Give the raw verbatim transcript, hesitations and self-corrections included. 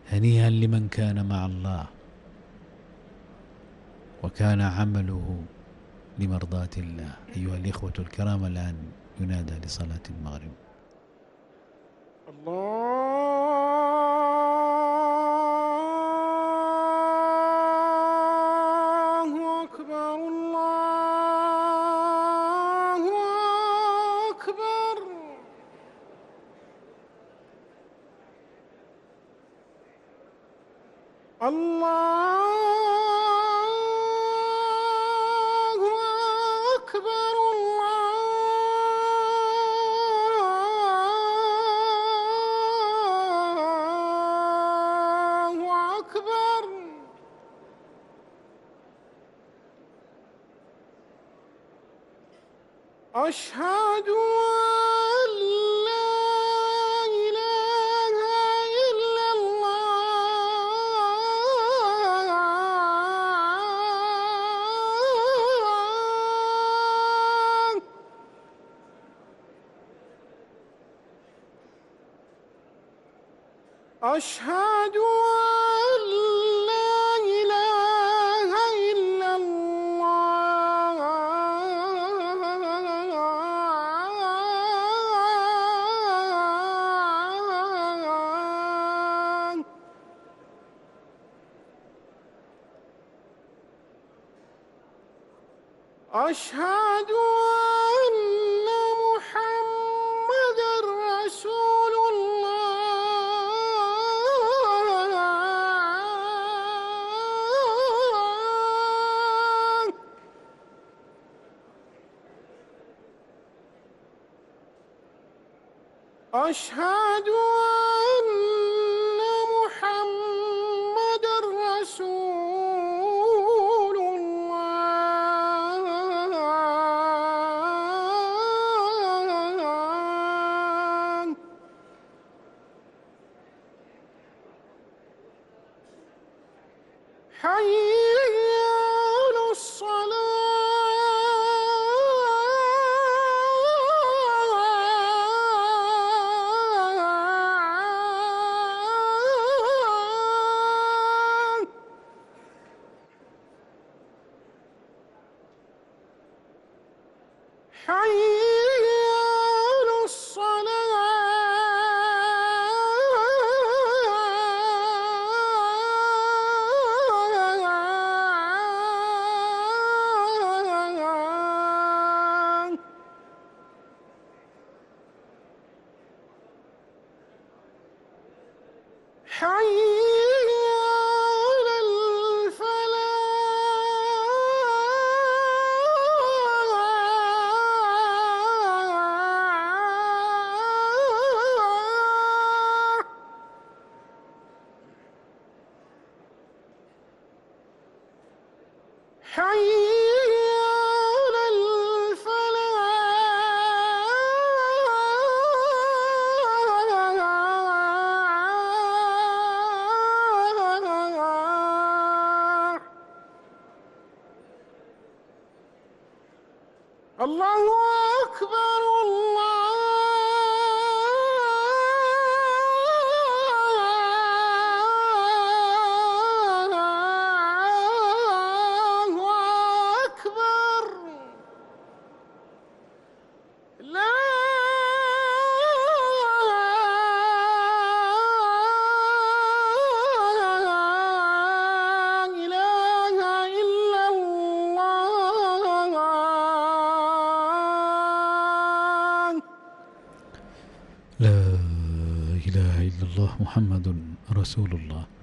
هنيئا لمن كان مع الله وكان عمله لمرضاة الله. أيها الإخوة الكرام، الآن ينادى لصلاة المغرب. الله أكبر، الله أكبر. الله أكبر، الله أكبر. أشهد أن لا إله إلا الله. أشهد أن لا إله إلا الله. أشهد أن محمدًا رسول الله. أشهد أن محمدًا رسول الله. حي على الصلاة. حي على الصلاة. حي على الفلاح. حي على الفلاح. الله أكبر، الله أكبر. لا إله إلا الله. لا إله إلا الله محمد رسول الله.